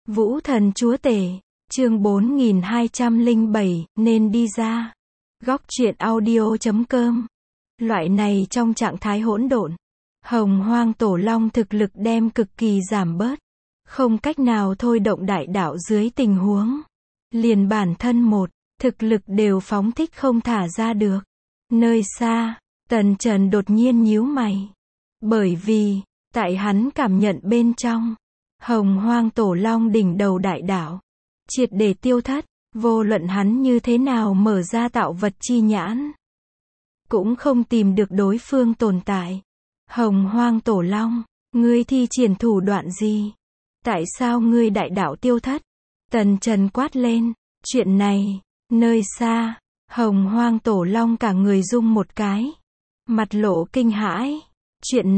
Vũ thần chúa tể, chương 4207, nên đi ra. Góc truyện audio.com. Loại này trong trạng thái hỗn độn, Hồng Hoang Tổ Long thực lực đem cực kỳ giảm bớt, không cách nào thôi động đại đạo dưới tình huống liền bản thân thực lực đều phóng thích không thả ra được. Nơi xa, Tần Trần đột nhiên nhíu mày, bởi vì tại hắn cảm nhận bên trong, Hồng Hoang Tổ Long đỉnh đầu đại đạo triệt để tiêu thất, vô luận hắn như thế nào mở ra tạo vật chi nhãn, cũng không tìm được đối phương tồn tại. Hồng Hoang Tổ Long, ngươi thi triển thủ đoạn gì? Tại sao ngươi đại đạo tiêu thất? Tần Trần quát lên. Chuyện này, nơi xa, Hồng Hoang Tổ Long cả người rung một cái, mặt lộ kinh hãi. Chuyện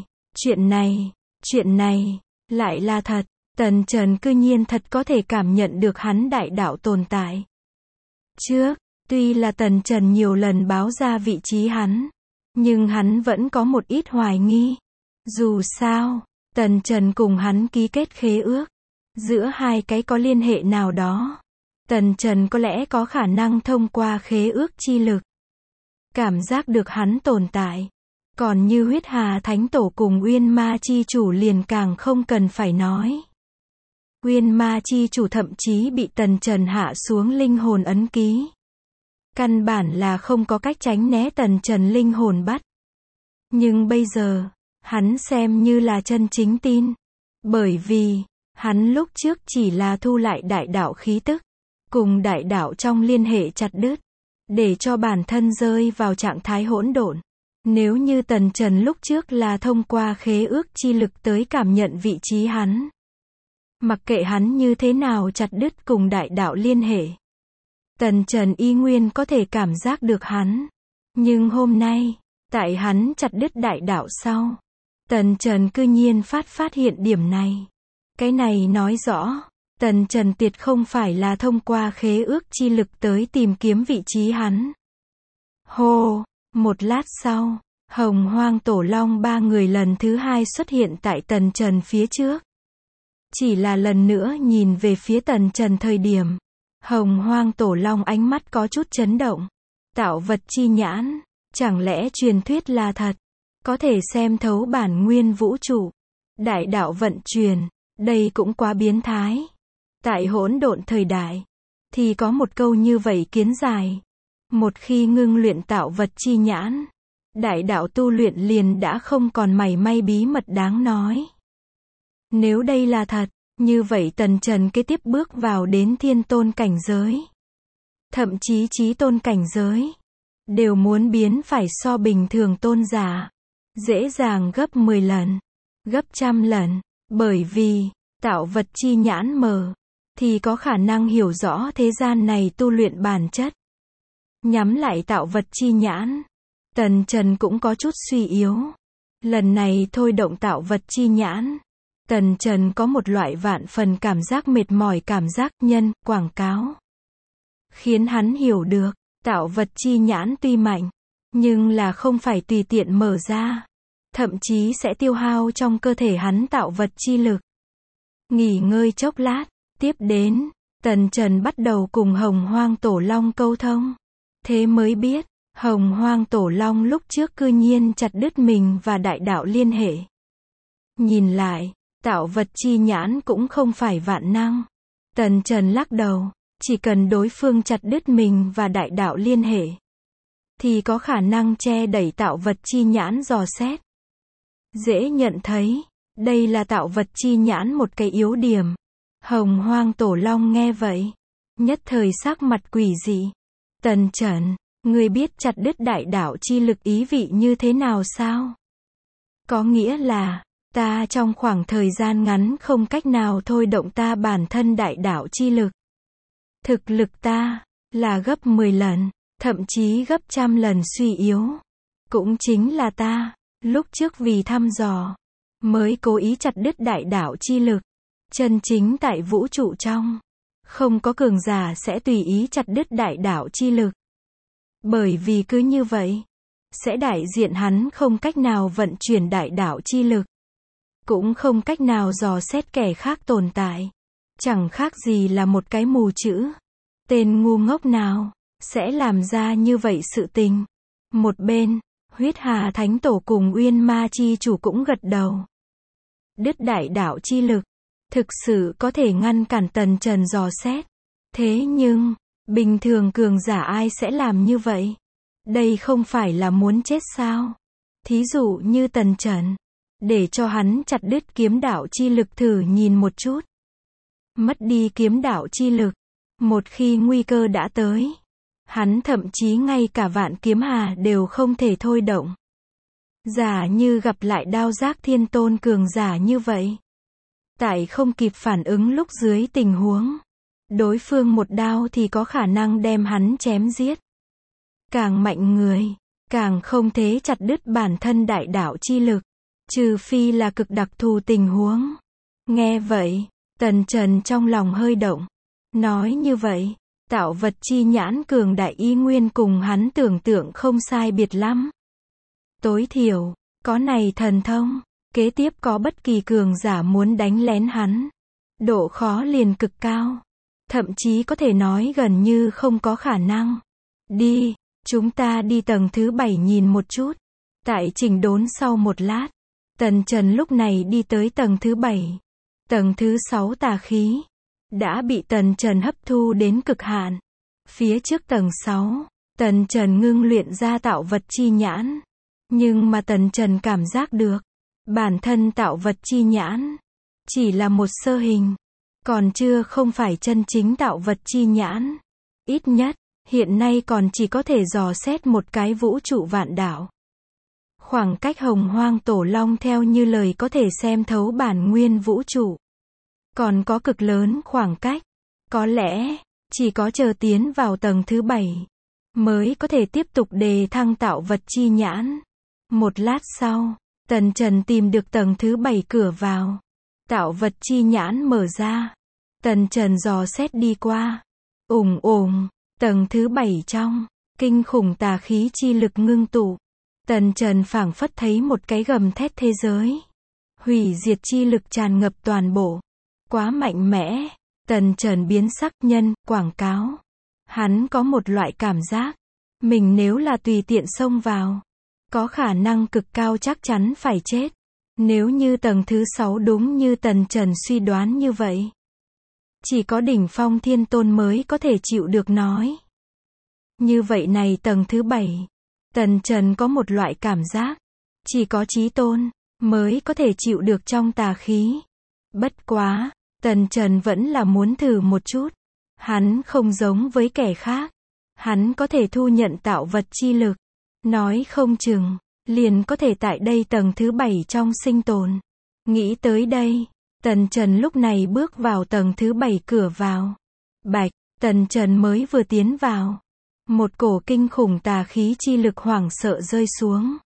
này, lại là thật. Tần Trần cư nhiên thật có thể cảm nhận được hắn đại đạo tồn tại. Trước, tuy là Tần Trần nhiều lần báo ra vị trí hắn, nhưng hắn vẫn có một ít hoài nghi. Dù sao, Tần Trần cùng hắn ký kết khế ước, giữa hai cái có liên hệ nào đó. Tần Trần có lẽ có khả năng thông qua khế ước chi lực cảm giác được hắn tồn tại. Còn như Huyết Hà Thánh Tổ cùng Uyên Ma Chi Chủ liền càng không cần phải nói. Uyên Ma Chi Chủ thậm chí bị Tần Trần hạ xuống linh hồn ấn ký, căn bản là không có cách tránh né Tần Trần linh hồn bắt. Nhưng bây giờ, hắn xem như là chân chính tin, bởi vì hắn lúc trước chỉ là thu lại đại đạo khí tức, cùng đại đạo trong liên hệ chặt đứt, để cho bản thân rơi vào trạng thái hỗn độn. Nếu như Tần Trần lúc trước là thông qua khế ước chi lực tới cảm nhận vị trí hắn, mặc kệ hắn như thế nào chặt đứt cùng đại đạo liên hệ, Tần Trần y nguyên có thể cảm giác được hắn. Nhưng hôm nay, tại hắn chặt đứt đại đạo sau, Tần Trần cư nhiên phát hiện điểm này. Cái này nói rõ, Tần Trần tuyệt không phải là thông qua khế ước chi lực tới tìm kiếm vị trí hắn. Hô, một lát sau, Hồng Hoang Tổ Long ba người lần thứ hai xuất hiện tại Tần Trần phía trước. Chỉ là lần nữa nhìn về phía Tần Trần thời điểm, Hồng Hoang Tổ Long ánh mắt có chút chấn động. Tạo vật chi nhãn, chẳng lẽ truyền thuyết là thật? Có thể xem thấu bản nguyên vũ trụ, đại đạo vận chuyển, đây cũng quá biến thái. Tại hỗn độn thời đại, thì có một câu như vậy kiến giải. Một khi ngưng luyện tạo vật chi nhãn, đại đạo tu luyện liền đã không còn mảy may bí mật đáng nói. Nếu đây là thật, như vậy Tần Trần kế tiếp bước vào đến thiên tôn cảnh giới, thậm chí chí tôn cảnh giới, đều muốn biến phải so bình thường tôn giả dễ dàng gấp 10 lần, gấp 100 lần, bởi vì tạo vật chi nhãn mở, thì có khả năng hiểu rõ thế gian này tu luyện bản chất. Nhắm lại tạo vật chi nhãn, Tần Trần cũng có chút suy yếu. Lần này thôi động tạo vật chi nhãn, Tần Trần có một loại vạn phần cảm giác mệt mỏi, cảm giác nhân, quảng cáo. Khiến hắn hiểu được, tạo vật chi nhãn tuy mạnh, nhưng là không phải tùy tiện mở ra. Thậm chí sẽ tiêu hao trong cơ thể hắn tạo vật chi lực. Nghỉ ngơi chốc lát, tiếp đến, Tần Trần bắt đầu cùng Hồng Hoang Tổ Long câu thông. Thế mới biết, Hồng Hoang Tổ Long lúc trước cư nhiên chặt đứt mình và đại đạo liên hệ. Nhìn lại, tạo vật chi nhãn cũng không phải vạn năng. Tần Trần lắc đầu, chỉ cần đối phương chặt đứt mình và đại đạo liên hệ, thì có khả năng che đẩy tạo vật chi nhãn dò xét. Dễ nhận thấy, đây là tạo vật chi nhãn một cái yếu điểm. Hồng Hoang Tổ Long nghe vậy, nhất thời sắc mặt quỷ dị. Tần Trần, ngươi biết chặt đứt đại đạo chi lực ý vị như thế nào sao? Có nghĩa là, ta trong khoảng thời gian ngắn không cách nào thôi động ta bản thân đại đạo chi lực. Thực lực ta, là gấp 10 lần, thậm chí gấp 100 lần suy yếu. Cũng chính là ta, lúc trước vì thăm dò, mới cố ý chặt đứt đại đạo chi lực. Chân chính tại vũ trụ trong, không có cường giả sẽ tùy ý chặt đứt đại đạo chi lực. Bởi vì cứ như vậy, sẽ đại diện hắn không cách nào vận chuyển đại đạo chi lực, cũng không cách nào dò xét kẻ khác tồn tại. Chẳng khác gì là một cái mù chữ. Tên ngu ngốc nào sẽ làm ra như vậy sự tình. Một bên, Huyết Hà Thánh Tổ cùng Uyên Ma Chi Chủ cũng gật đầu. Đứt đại đạo chi lực, thực sự có thể ngăn cản Tần Trần dò xét. Thế nhưng, bình thường cường giả ai sẽ làm như vậy? Đây không phải là muốn chết sao? Thí dụ như Tần Trần, để cho hắn chặt đứt kiếm đạo chi lực thử nhìn một chút. Mất đi kiếm đạo chi lực, một khi nguy cơ đã tới, hắn thậm chí ngay cả Vạn Kiếm Hà đều không thể thôi động. Giả như gặp lại Đao Giác Thiên Tôn cường giả như vậy, tại không kịp phản ứng lúc dưới tình huống, đối phương một đao thì có khả năng đem hắn chém giết. Càng mạnh người, càng không thể chặt đứt bản thân đại đạo chi lực, trừ phi là cực đặc thù tình huống. Nghe vậy, Tần Trần trong lòng hơi động. Nói như vậy, tạo vật chi nhãn cường đại y nguyên cùng hắn tưởng tượng không sai biệt lắm. Tối thiểu, có này thần thông, kế tiếp có bất kỳ cường giả muốn đánh lén hắn, độ khó liền cực cao. Thậm chí có thể nói gần như không có khả năng. Đi, chúng ta đi tầng thứ 7 nhìn một chút. Tại chỉnh đốn sau một lát, Tần Trần lúc này đi tới tầng thứ 7. Tầng thứ 6 tà khí đã bị Tần Trần hấp thu đến cực hạn. Phía trước tầng 6, Tần Trần ngưng luyện ra tạo vật chi nhãn. Nhưng mà Tần Trần cảm giác được, bản thân tạo vật chi nhãn chỉ là một sơ hình, còn chưa không phải chân chính tạo vật chi nhãn. Ít nhất, hiện nay còn chỉ có thể dò xét một cái vũ trụ vạn đạo. Khoảng cách Hồng Hoang Tổ Long theo như lời có thể xem thấu bản nguyên vũ trụ. Còn có cực lớn khoảng cách. Có lẽ, chỉ có chờ tiến vào tầng thứ 7, mới có thể tiếp tục đề thăng tạo vật chi nhãn. Một lát sau, Tần Trần tìm được tầng thứ 7 cửa vào. Tạo vật chi nhãn mở ra. Tần Trần dò xét đi qua. Tầng thứ 7 trong, kinh khủng tà khí chi lực ngưng tụ. Tần Trần phảng phất thấy một cái gầm thét thế giới. Hủy diệt chi lực tràn ngập toàn bộ. Quá mạnh mẽ. Tần Trần biến sắc nhân, quảng cáo. Hắn có một loại cảm giác. Mình nếu là tùy tiện xông vào, có khả năng cực cao chắc chắn phải chết. Nếu như tầng thứ 6 đúng như Tần Trần suy đoán như vậy, chỉ có đỉnh phong thiên tôn mới có thể chịu được nói. Như vậy này tầng thứ 7, Tần Trần có một loại cảm giác, chỉ có chí tôn mới có thể chịu được trong tà khí. Bất quá, Tần Trần vẫn là muốn thử một chút. Hắn không giống với kẻ khác. Hắn có thể thu nhận tạo vật chi lực. Nói không chừng, liền có thể tại đây tầng thứ 7 trong sinh tồn. Nghĩ tới đây, Tần Trần lúc này bước vào tầng thứ 7 cửa vào. Bạch, Tần Trần mới vừa tiến vào. Một cổ kinh khủng tà khí chi lực hoảng sợ rơi xuống.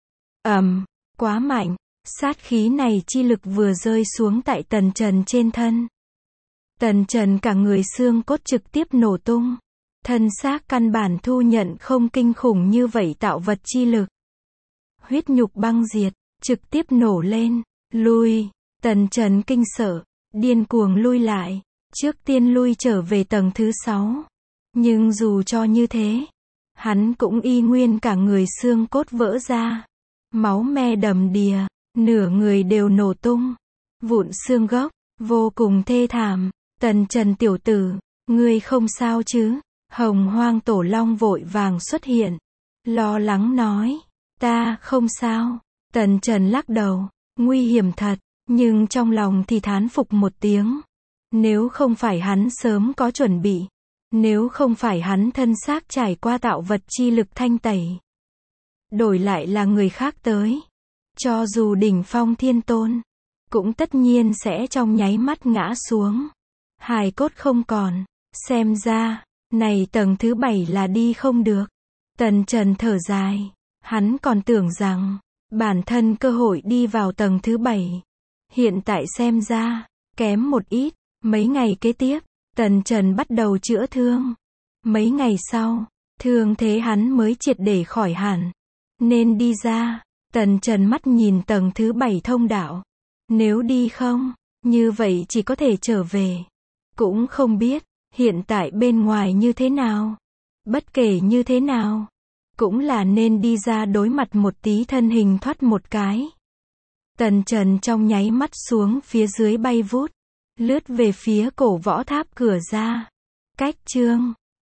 Quá mạnh. Sát khí này chi lực vừa rơi xuống tại Tần Trần trên thân. Tần Trần cả người xương cốt trực tiếp nổ tung. Thân xác căn bản thu nhận không kinh khủng như vậy tạo vật chi lực. Huyết nhục băng diệt, trực tiếp nổ lên, lui. Tần Trần kinh sợ, điên cuồng lui lại. Trước tiên lui trở về tầng thứ 6. Nhưng dù cho như thế, hắn cũng y nguyên cả người xương cốt vỡ ra. Máu me đầm đìa, nửa người đều nổ tung. Vụn xương gốc, vô cùng thê thảm. Tần Trần tiểu tử, ngươi không sao chứ? Hồng Hoang Tổ Long vội vàng xuất hiện. Lo lắng nói, ta không sao. Tần Trần lắc đầu, nguy hiểm thật, nhưng trong lòng thì thán phục một tiếng. Nếu không phải hắn sớm có chuẩn bị, nếu không phải hắn thân xác trải qua tạo vật chi lực thanh tẩy, đổi lại là người khác tới, cho dù đỉnh phong thiên tôn, cũng tất nhiên sẽ trong nháy mắt ngã xuống. Hài cốt không còn, xem ra, này tầng thứ 7 là đi không được. Tần Trần thở dài, hắn còn tưởng rằng, bản thân cơ hội đi vào tầng thứ 7. Hiện tại xem ra, kém một ít. Mấy ngày kế tiếp, Tần Trần bắt đầu chữa thương. Mấy ngày sau, thương thế hắn mới triệt để khỏi hẳn. Nên đi ra, Tần Trần mắt nhìn tầng thứ 7 thông đạo. Nếu đi không, như vậy chỉ có thể trở về. Cũng không biết, hiện tại bên ngoài như thế nào. Bất kể như thế nào, cũng là nên đi ra đối mặt một tí, thân hình thoát một cái. Tần Trần trong nháy mắt xuống phía dưới bay vút, lướt về phía cổ võ tháp cửa ra. Cách chương